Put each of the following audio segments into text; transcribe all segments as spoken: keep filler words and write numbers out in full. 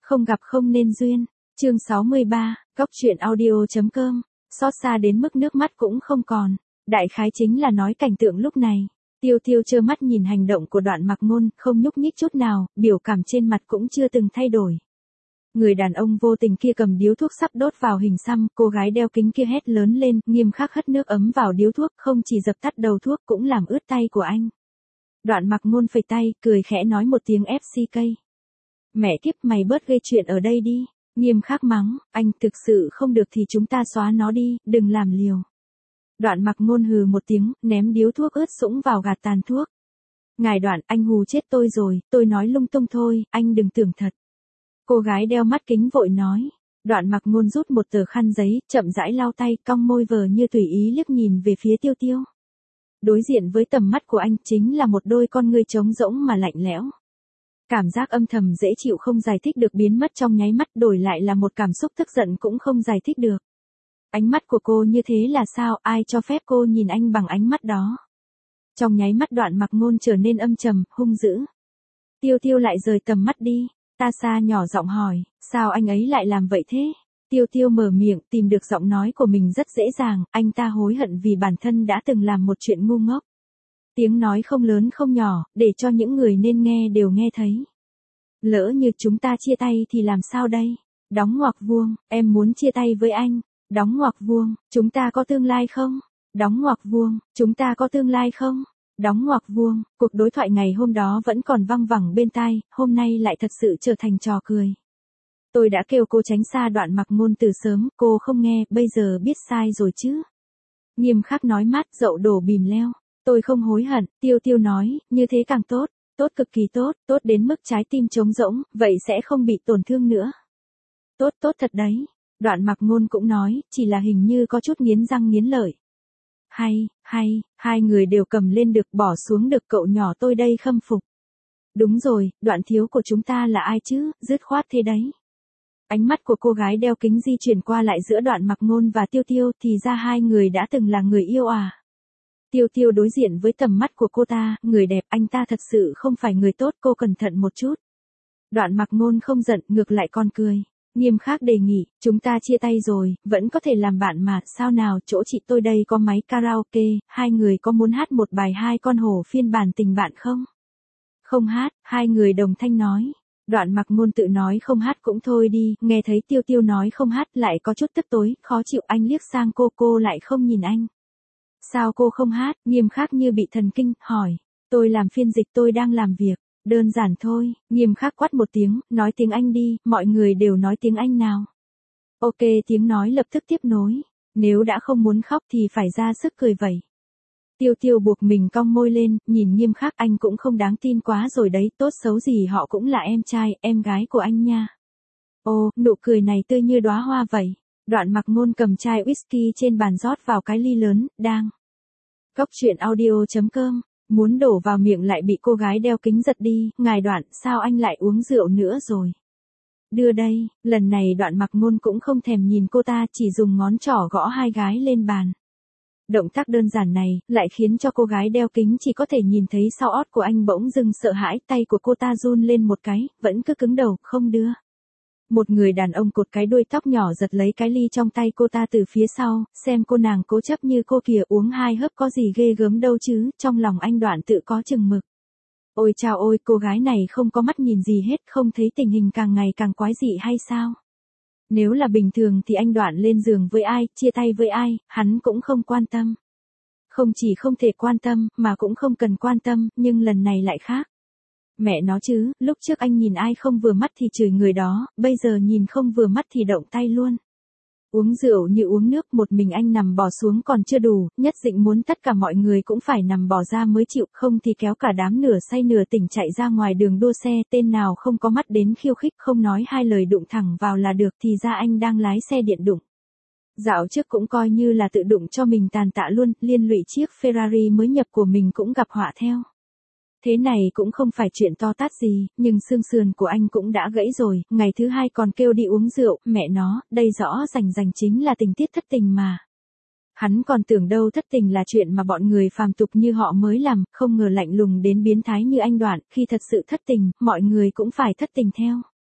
Không gặp không nên duyên. Chương sáu mươi ba, Cóc truyện audio.com. Xót xa đến mức nước mắt cũng không còn. Đại khái chính là nói cảnh tượng lúc này. Tiêu Tiêu trơ mắt nhìn hành động của Đoạn Mặc Ngôn, không nhúc nhích chút nào, biểu cảm trên mặt cũng chưa từng thay đổi. Người đàn ông vô tình kia cầm điếu thuốc sắp đốt vào hình xăm, cô gái đeo kính kia hét lớn lên, nghiêm khắc hất nước ấm vào điếu thuốc, không chỉ dập tắt đầu thuốc cũng làm ướt tay của anh. Đoạn Mặc Ngôn phẩy tay, cười khẽ nói một tiếng ép xê ca. Mẹ kiếp, mày bớt gây chuyện ở đây đi. Nghiêm khắc mắng, anh thực sự không được thì chúng ta xóa nó đi, đừng làm liều. Đoạn Mặc Ngôn hừ một tiếng, ném điếu thuốc ướt sũng vào gạt tàn thuốc. Ngài Đoạn, anh hù chết tôi rồi, tôi nói lung tung thôi, anh đừng tưởng thật. Cô gái đeo mắt kính vội nói. Đoạn Mặc Ngôn rút một tờ khăn giấy, chậm rãi lau tay, cong môi vờ như tùy ý liếc nhìn về phía Tiêu Tiêu. Đối diện với tầm mắt của anh chính là một đôi con ngươi trống rỗng mà lạnh lẽo. Cảm giác âm thầm dễ chịu không giải thích được biến mất trong nháy mắt, đổi lại là một cảm xúc tức giận cũng không giải thích được. Ánh mắt của cô như thế là sao, ai cho phép cô nhìn anh bằng ánh mắt đó. Trong nháy mắt Đoạn Mặc Ngôn trở nên âm trầm, hung dữ. Tiêu Tiêu lại rời tầm mắt đi. Ta xa nhỏ giọng hỏi, sao anh ấy lại làm vậy thế? Tiêu Tiêu mở miệng, tìm được giọng nói của mình rất dễ dàng, anh ta hối hận vì bản thân đã từng làm một chuyện ngu ngốc. Tiếng nói không lớn không nhỏ, để cho những người nên nghe đều nghe thấy. Lỡ như chúng ta chia tay thì làm sao đây? Đóng ngoặc vuông, em muốn chia tay với anh. Đóng ngoặc vuông, chúng ta có tương lai không? Đóng ngoặc vuông, chúng ta có tương lai không? Đóng ngoặc vuông, cuộc đối thoại ngày hôm đó vẫn còn văng vẳng bên tai, hôm nay lại thật sự trở thành trò cười. Tôi đã kêu cô tránh xa Đoạn Mặc Ngôn từ sớm, cô không nghe, bây giờ biết sai rồi chứ. Nghiêm khắc nói mát, dậu đổ bìm leo. Tôi không hối hận, Tiêu Tiêu nói, như thế càng tốt, tốt cực kỳ tốt, tốt đến mức trái tim trống rỗng, vậy sẽ không bị tổn thương nữa. Tốt tốt thật đấy. Đoạn Mặc Ngôn cũng nói, chỉ là hình như có chút nghiến răng nghiến lợi. Hay, hay, hai người đều cầm lên được, bỏ xuống được, cậu nhỏ tôi đây khâm phục. Đúng rồi, Đoạn thiếu của chúng ta là ai chứ, dứt khoát thế đấy. Ánh mắt của cô gái đeo kính di chuyển qua lại giữa Đoạn Mặc Ngôn và Tiêu Tiêu, thì ra hai người đã từng là người yêu à. Tiêu Tiêu đối diện với tầm mắt của cô ta, người đẹp, anh ta thật sự không phải người tốt, cô cẩn thận một chút. Đoạn Mặc Ngôn không giận, ngược lại còn cười. Nghiêm khắc đề nghị, chúng ta chia tay rồi, vẫn có thể làm bạn mà, sao nào, chỗ chị tôi đây có máy karaoke, hai người có muốn hát một bài Hai Con Hổ phiên bản tình bạn không? Không hát, hai người đồng thanh nói. Đoạn Mặc Ngôn tự nói không hát cũng thôi đi, nghe thấy Tiêu Tiêu nói không hát lại có chút tức tối, khó chịu, anh liếc sang cô, cô lại không nhìn anh. Sao cô không hát? Nghiêm khắc như bị thần kinh, hỏi. Tôi làm phiên dịch, tôi đang làm việc. Đơn giản thôi, Nghiêm khắc quát một tiếng, nói tiếng Anh đi, mọi người đều nói tiếng Anh nào. Ok, tiếng nói lập tức tiếp nối. Nếu đã không muốn khóc thì phải ra sức cười vậy. Tiêu Tiêu buộc mình cong môi lên, nhìn Nghiêm khắc, anh cũng không đáng tin quá rồi đấy, tốt xấu gì họ cũng là em trai, em gái của anh nha. Ồ, nụ cười này tươi như đóa hoa vậy. Đoạn Mặc Ngôn cầm chai whisky trên bàn rót vào cái ly lớn, đang. Cóc truyện audio.com, muốn đổ vào miệng lại bị cô gái đeo kính giật đi, ngài Đoạn, sao anh lại uống rượu nữa rồi? Đưa đây, lần này Đoạn Mặc Ngôn cũng không thèm nhìn cô ta, chỉ dùng ngón trỏ gõ hai gái lên bàn. Động tác đơn giản này, lại khiến cho cô gái đeo kính chỉ có thể nhìn thấy sau ót của anh bỗng dưng sợ hãi, tay của cô ta run lên một cái, vẫn cứ cứng đầu, không đưa. Một người đàn ông cột cái đuôi tóc nhỏ giật lấy cái ly trong tay cô ta từ phía sau, xem cô nàng cố chấp như cô kìa, uống hai hớp có gì ghê gớm đâu chứ, trong lòng anh Đoạn tự có chừng mực. Ôi chao ôi, cô gái này không có mắt nhìn gì hết, không thấy tình hình càng ngày càng quái dị hay sao? Nếu là bình thường thì anh Đoạn lên giường với ai, chia tay với ai, hắn cũng không quan tâm. Không chỉ không thể quan tâm, mà cũng không cần quan tâm, nhưng lần này lại khác. Mẹ nó chứ, lúc trước anh nhìn ai không vừa mắt thì chửi người đó, bây giờ nhìn không vừa mắt thì động tay luôn. Uống rượu như uống nước, một mình anh nằm bò xuống còn chưa đủ, nhất định muốn tất cả mọi người cũng phải nằm bò ra mới chịu, không thì kéo cả đám nửa say nửa tỉnh chạy ra ngoài đường đua xe, tên nào không có mắt đến khiêu khích, không nói hai lời đụng thẳng vào là được, thì ra anh đang lái xe điện đụng. Dạo trước cũng coi như là tự đụng cho mình tàn tạ luôn, liên lụy chiếc Ferrari mới nhập của mình cũng gặp họa theo. Thế này cũng không phải chuyện to tát gì, nhưng xương sườn của anh cũng đã gãy rồi, ngày thứ hai còn kêu đi uống rượu, mẹ nó, đây rõ rành rành chính là tình tiết thất tình mà. Hắn còn tưởng đâu thất tình là chuyện mà bọn người phàm tục như họ mới làm, không ngờ lạnh lùng đến biến thái như anh Đoạn, khi thật sự thất tình, mọi người cũng phải thất tình theo.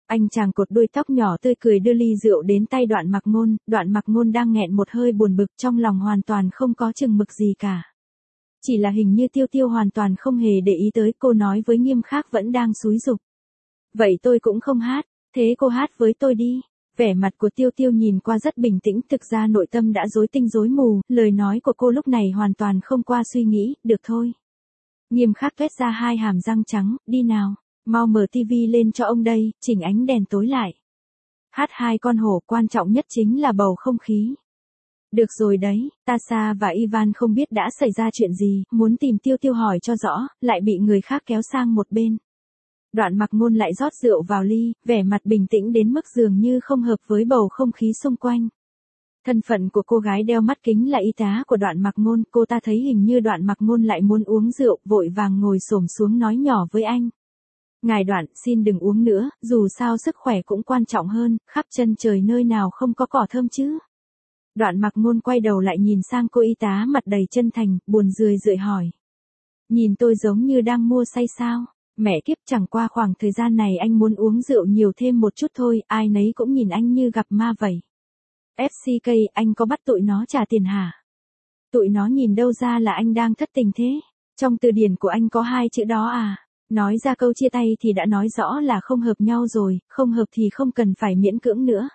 Anh chàng cột đuôi tóc nhỏ tươi cười đưa ly rượu đến tay Đoạn Mặc Ngôn, Đoạn Mặc Ngôn đang nghẹn một hơi buồn bực, trong lòng hoàn toàn không có chừng mực gì cả. Chỉ là hình như Tiêu Tiêu hoàn toàn không hề để ý tới, cô nói với Nghiêm Khắc vẫn đang xúi giục. Vậy tôi cũng không hát, thế cô hát với tôi đi. Vẻ mặt của Tiêu Tiêu nhìn qua rất bình tĩnh, thực ra nội tâm đã rối tinh rối mù, lời nói của cô lúc này hoàn toàn không qua suy nghĩ, được thôi. Nghiêm Khắc tuét ra hai hàm răng trắng, đi nào, mau mở tivi lên cho ông đây, chỉnh ánh đèn tối lại. Hát hai con hổ, quan trọng nhất chính là bầu không khí. Được rồi đấy, Tasha và Ivan không biết đã xảy ra chuyện gì, muốn tìm Tiêu Tiêu hỏi cho rõ, lại bị người khác kéo sang một bên. Đoạn Mặc Ngôn lại rót rượu vào ly, vẻ mặt bình tĩnh đến mức dường như không hợp với bầu không khí xung quanh. Thân phận của cô gái đeo mắt kính là y tá của Đoạn Mặc Ngôn, cô ta thấy hình như Đoạn Mặc Ngôn lại muốn uống rượu, vội vàng ngồi xổm xuống nói nhỏ với anh. Ngài Đoạn, xin đừng uống nữa, dù sao sức khỏe cũng quan trọng hơn, khắp chân trời nơi nào không có cỏ thơm chứ. Đoạn Mặc Ngôn quay đầu lại nhìn sang cô y tá mặt đầy chân thành, buồn rười rượi hỏi. Nhìn tôi giống như đang mua say sao? Mẹ kiếp, chẳng qua khoảng thời gian này anh muốn uống rượu nhiều thêm một chút thôi, ai nấy cũng nhìn anh như gặp ma vậy. ép xê ca, anh có bắt tụi nó trả tiền hả? Tụi nó nhìn đâu ra là anh đang thất tình thế? Trong từ điển của anh có hai chữ đó à? Nói ra câu chia tay thì đã nói rõ là không hợp nhau rồi, không hợp thì không cần phải miễn cưỡng nữa.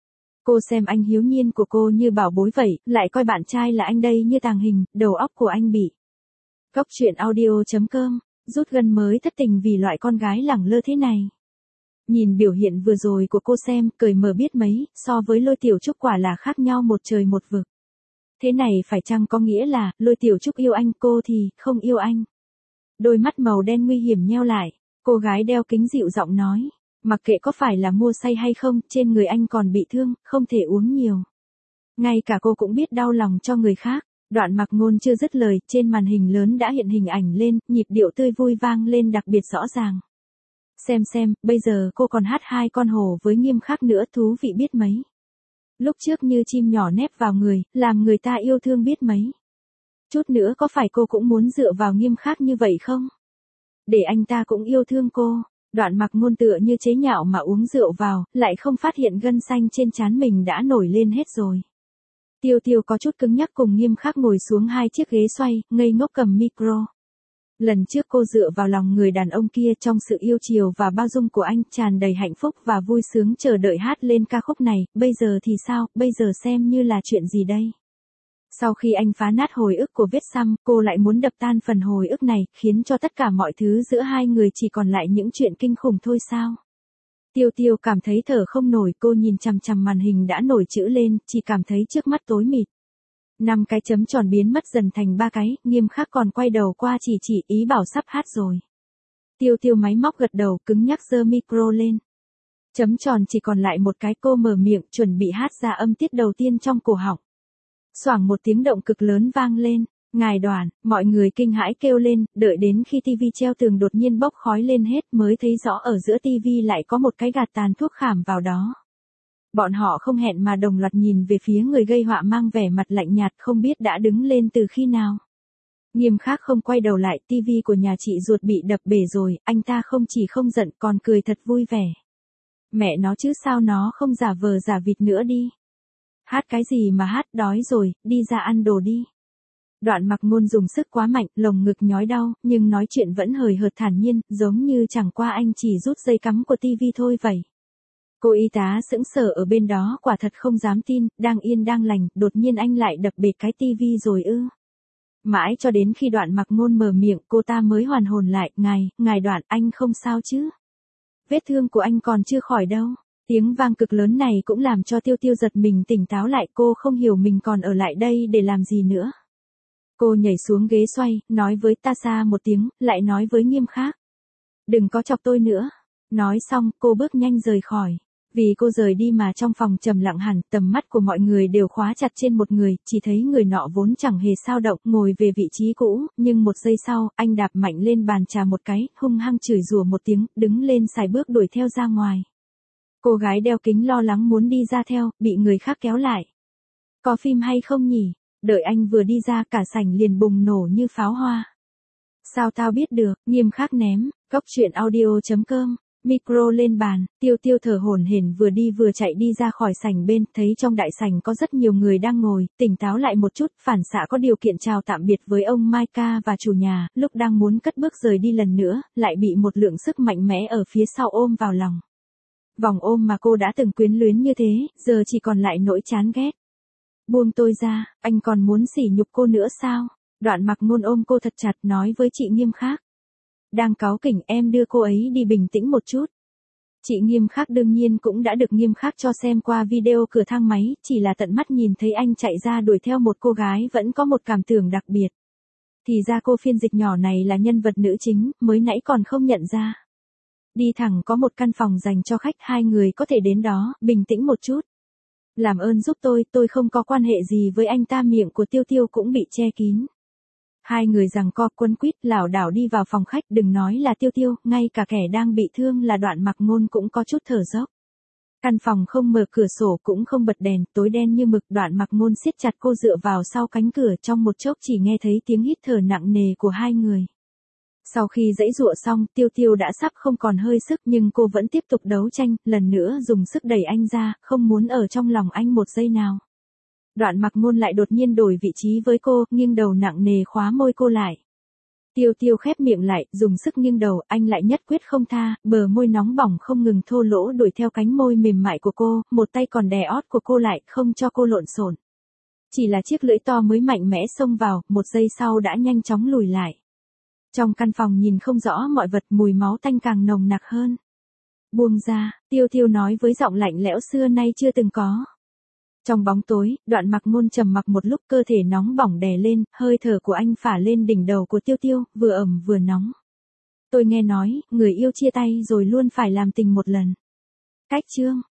Cô xem anh hiếu nhiên của cô như bảo bối vậy, lại coi bạn trai là anh đây như tàng hình, đầu óc của anh bị. Cốc truyện audio chấm com, rút gân mới thất tình vì loại con gái lẳng lơ thế này. Nhìn biểu hiện vừa rồi của cô xem, cười mờ biết mấy, so với Lôi Tiểu Trúc quả là khác nhau một trời một vực. Thế này phải chăng có nghĩa là, Lôi Tiểu Trúc yêu anh, cô thì, không yêu anh. Đôi mắt màu đen nguy hiểm nheo lại, cô gái đeo kính dịu giọng nói. Mặc kệ có phải là mua say hay không, trên người anh còn bị thương, không thể uống nhiều. Ngay cả cô cũng biết đau lòng cho người khác. Đoạn Mặc Ngôn chưa dứt lời, trên màn hình lớn đã hiện hình ảnh lên, nhịp điệu tươi vui vang lên đặc biệt rõ ràng. Xem xem, bây giờ cô còn hát hai con hổ với Nghiêm Khắc nữa, thú vị biết mấy. Lúc trước như chim nhỏ nép vào người, làm người ta yêu thương biết mấy. Chút nữa có phải cô cũng muốn dựa vào Nghiêm Khắc như vậy không? Để anh ta cũng yêu thương cô. Đoạn Mặc Ngôn tựa như chế nhạo mà uống rượu vào, lại không phát hiện gân xanh trên trán mình đã nổi lên hết rồi. Tiêu Tiêu có chút cứng nhắc cùng Nghiêm Khắc ngồi xuống hai chiếc ghế xoay, ngây ngốc cầm micro. Lần trước cô dựa vào lòng người đàn ông kia, trong sự yêu chiều và bao dung của anh, tràn đầy hạnh phúc và vui sướng chờ đợi hát lên ca khúc này, bây giờ thì sao, bây giờ xem như là chuyện gì đây? Sau khi anh phá nát hồi ức của Viết Xăm, cô lại muốn đập tan phần hồi ức này, khiến cho tất cả mọi thứ giữa hai người chỉ còn lại những chuyện kinh khủng thôi sao? Tiêu Tiêu cảm thấy thở không nổi, cô nhìn chằm chằm màn hình đã nổi chữ lên, chỉ cảm thấy trước mắt tối mịt. Năm cái chấm tròn biến mất dần thành ba cái, Nghiêm Khắc còn quay đầu qua chỉ chỉ ý bảo sắp hát rồi. Tiêu Tiêu máy móc gật đầu, cứng nhắc giơ micro lên. Chấm tròn chỉ còn lại một cái, cô mở miệng, chuẩn bị hát ra âm tiết đầu tiên trong cổ họng. Xoảng một tiếng động cực lớn vang lên, Ngài Đoạn, mọi người kinh hãi kêu lên, đợi đến khi tivi treo tường đột nhiên bốc khói lên hết mới thấy rõ ở giữa tivi lại có một cái gạt tàn thuốc khảm vào đó. Bọn họ không hẹn mà đồng loạt nhìn về phía người gây họa mang vẻ mặt lạnh nhạt không biết đã đứng lên từ khi nào. Nghiêm Khắc không quay đầu lại, tivi của nhà chị ruột bị đập bể rồi, anh ta không chỉ không giận còn cười thật vui vẻ. Mẹ nó chứ sao nó không giả vờ giả vịt nữa đi. Hát cái gì mà hát, đói rồi, đi ra ăn đồ đi. Đoạn Mặc Ngôn dùng sức quá mạnh, lồng ngực nhói đau, nhưng nói chuyện vẫn hời hợt thản nhiên, giống như chẳng qua anh chỉ rút dây cắm của tivi thôi vậy. Cô y tá sững sờ ở bên đó quả thật không dám tin, đang yên đang lành, đột nhiên anh lại đập bể cái tivi rồi ư. Mãi cho đến khi Đoạn Mặc Ngôn mở miệng cô ta mới hoàn hồn lại, ngài, ngài Đoạn, anh không sao chứ? Vết thương của anh còn chưa khỏi đâu. Tiếng vang cực lớn này cũng làm cho Tiêu Tiêu giật mình tỉnh táo lại, cô không hiểu mình còn ở lại đây để làm gì nữa. Cô nhảy xuống ghế xoay, nói với Tasha một tiếng, lại nói với Nghiêm Khắc. Đừng có chọc tôi nữa. Nói xong, cô bước nhanh rời khỏi. Vì cô rời đi mà trong phòng trầm lặng hẳn, tầm mắt của mọi người đều khóa chặt trên một người, chỉ thấy người nọ vốn chẳng hề sao động, ngồi về vị trí cũ, nhưng một giây sau, anh đạp mạnh lên bàn trà một cái, hung hăng chửi rủa một tiếng, đứng lên xài bước đuổi theo ra ngoài. Cô gái đeo kính lo lắng muốn đi ra theo, bị người khác kéo lại. Có phim hay không nhỉ? Đợi anh vừa đi ra cả sảnh liền bùng nổ như pháo hoa. Sao tao biết được, Nghiêm Khắc ném, cốc truyện audio chấm com Micro lên bàn, Tiêu Tiêu thở hổn hển vừa đi vừa chạy đi ra khỏi sảnh bên, thấy trong đại sảnh có rất nhiều người đang ngồi, tỉnh táo lại một chút, phản xạ có điều kiện chào tạm biệt với ông Mai Ca và chủ nhà, lúc đang muốn cất bước rời đi lần nữa, lại bị một lượng sức mạnh mẽ ở phía sau ôm vào lòng. Vòng ôm mà cô đã từng quyến luyến như thế, giờ chỉ còn lại nỗi chán ghét. Buông tôi ra, anh còn muốn sỉ nhục cô nữa sao? Đoạn Mặc Ngôn ôm cô thật chặt nói với chị Nghiêm Khác. Đang cáu kỉnh em đưa cô ấy đi bình tĩnh một chút. Chị Nghiêm Khác đương nhiên cũng đã được Nghiêm Khác cho xem qua video cửa thang máy, chỉ là tận mắt nhìn thấy anh chạy ra đuổi theo một cô gái vẫn có một cảm tưởng đặc biệt. Thì ra cô phiên dịch nhỏ này là nhân vật nữ chính, mới nãy còn không nhận ra. Đi thẳng có một căn phòng dành cho khách, hai người có thể đến đó, bình tĩnh một chút. Làm ơn giúp tôi, tôi không có quan hệ gì với anh ta. Miệng của Tiêu Tiêu cũng bị che kín. Hai người giằng co quấn quýt lảo đảo đi vào phòng khách, đừng nói là Tiêu Tiêu, ngay cả kẻ đang bị thương là Đoạn Mặc Ngôn cũng có chút thở dốc. Căn phòng không mở cửa sổ cũng không bật đèn, tối đen như mực. Đoạn Mặc Ngôn siết chặt cô dựa vào sau cánh cửa, trong một chốc chỉ nghe thấy tiếng hít thở nặng nề của hai người. Sau khi giãy giụa xong, Tiêu Tiêu đã sắp không còn hơi sức nhưng cô vẫn tiếp tục đấu tranh, lần nữa dùng sức đẩy anh ra, không muốn ở trong lòng anh một giây nào. Đoạn Mặc Ngôn lại đột nhiên đổi vị trí với cô, nghiêng đầu nặng nề khóa môi cô lại. Tiêu Tiêu khép miệng lại, dùng sức nghiêng đầu, anh lại nhất quyết không tha, bờ môi nóng bỏng không ngừng thô lỗ đuổi theo cánh môi mềm mại của cô, một tay còn đè ót của cô lại, không cho cô lộn xộn. Chỉ là chiếc lưỡi to mới mạnh mẽ xông vào, một giây sau đã nhanh chóng lùi lại. Trong căn phòng nhìn không rõ mọi vật, mùi máu tanh càng nồng nặc hơn. Buông ra, Tiêu Tiêu nói với giọng lạnh lẽo xưa nay chưa từng có. Trong bóng tối, Đoạn Mặc Ngôn trầm mặc một lúc, cơ thể nóng bỏng đè lên, hơi thở của anh phả lên đỉnh đầu của Tiêu Tiêu, vừa ẩm vừa nóng. Tôi nghe nói, người yêu chia tay rồi luôn phải làm tình một lần. Cách chương